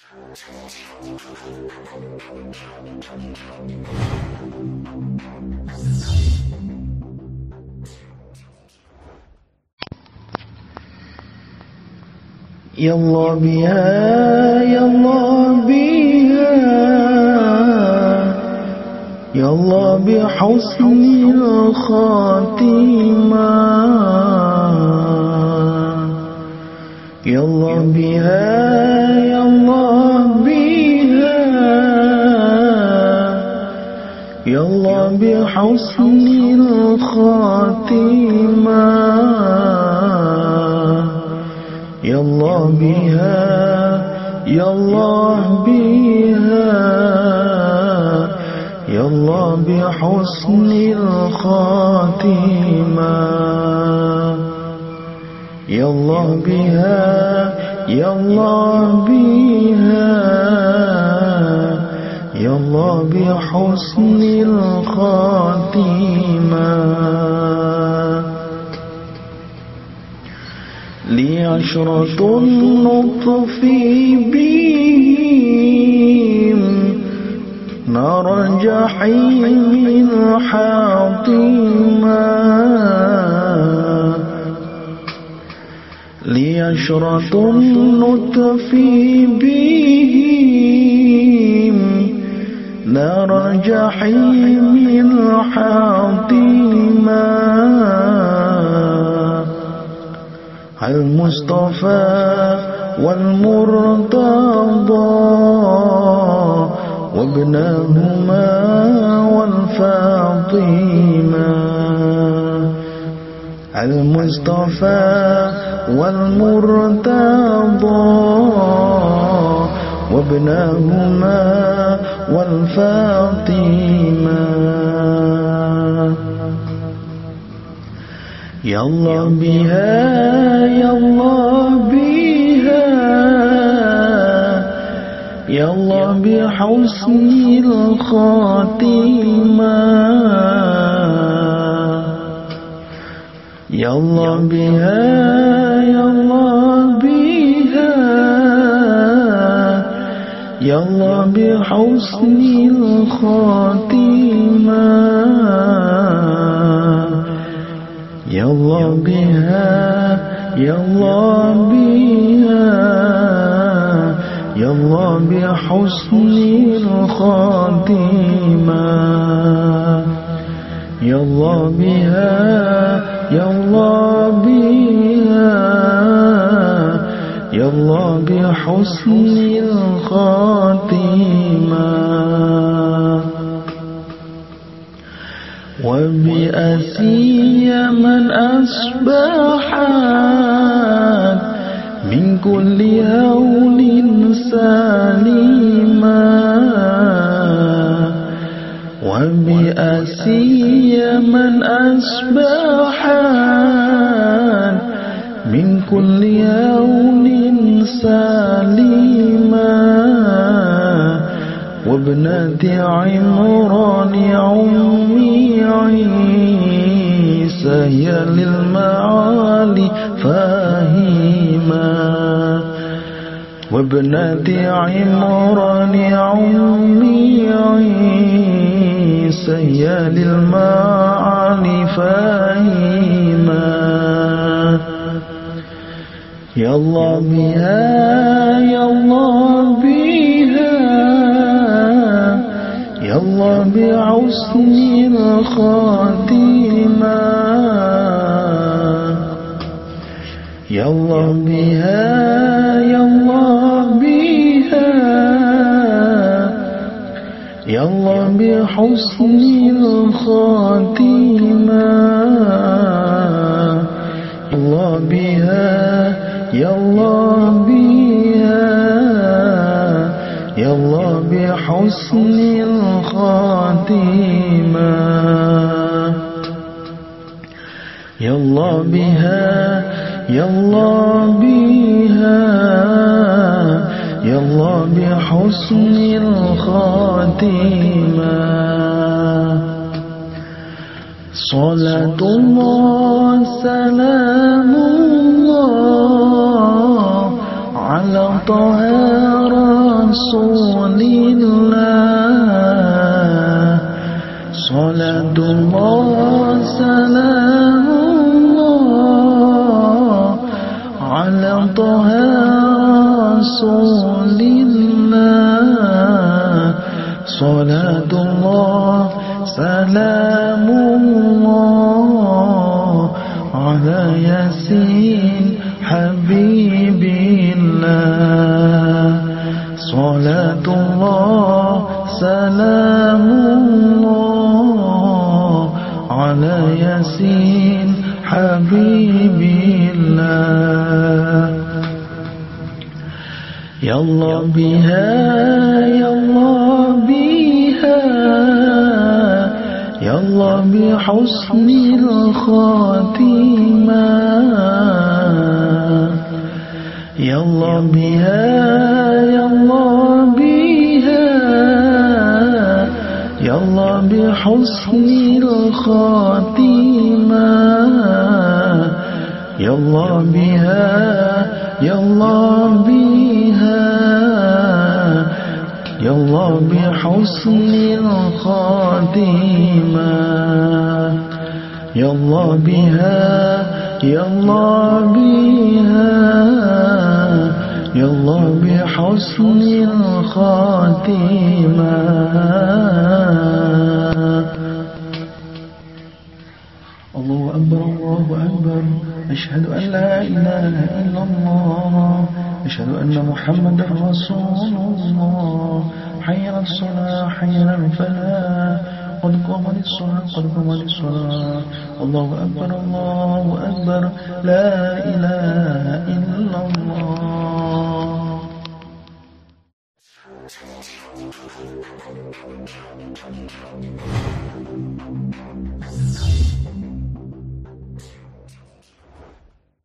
يلا بها يلا بها يلا بحسن الخاتمة يلا بها يلا بها يلا بحسن الخاتمة يلا بها يلا بها يلا بحسن الخاتمة يلا بها يلا بها يلا بحسن الخاتمة لعشرة النطف بهم نار الجحيم الحاطمة لعشرة النطف بهم نار الجحيم الحاطمة المصطفى والمرتضى وابنهما والفاطمة المصطفى والمرتضى وابنهما والفاطمة يلا بها يلا بها يلا بحسن الخاتمة يلا بها يلا بها يلا بحسن الخاتمة يلا بها يلا بها يلا بحسن الخاتمة يلا بها يلا بها يلا بحسن الخاتمة وبأسي من أصبحت من كل هول سالما وبأسي من أصبحت من كل هول سالما وابنة عمران عمي عيسى هي للمعالي فاهمة وابنة عمران عمي عيسى هي للمعالي فاهمة يلا بها يلا بها يلا بحسن الخاتمة يلا بها يلا بها يلا بحسن الخاتمة يلا بها يلا بها يلا بحسن الخاتمة يلا بها يلا بها يلا بحسن الخاتمة صلاة الله سلام الله على طه رسول الله صلاة الله سلام الله على طه رسول الله صلاة الله سلام الله على ياسين حبيب الله صلاة الله سلام الله على ياسين حبيب الله يا الله بها يا الله بها يا الله بحسن الخاتمة يا الله بها يا الله بها يا الله بحسن الخاتمة يا الله بها يا الله بها يا الله بحسن الخاتمة يا الله بها يا الله بها يا الله بحسن الخاتمة الله أكبر الله أكبر أشهد أن لا إله إلا الله أشهد أن محمدا رسول الله حي على الصلاة حي على الفلاح قد قامت الصلاة قد قامت الصلاة الله أكبر الله أكبر لا إله إلا الله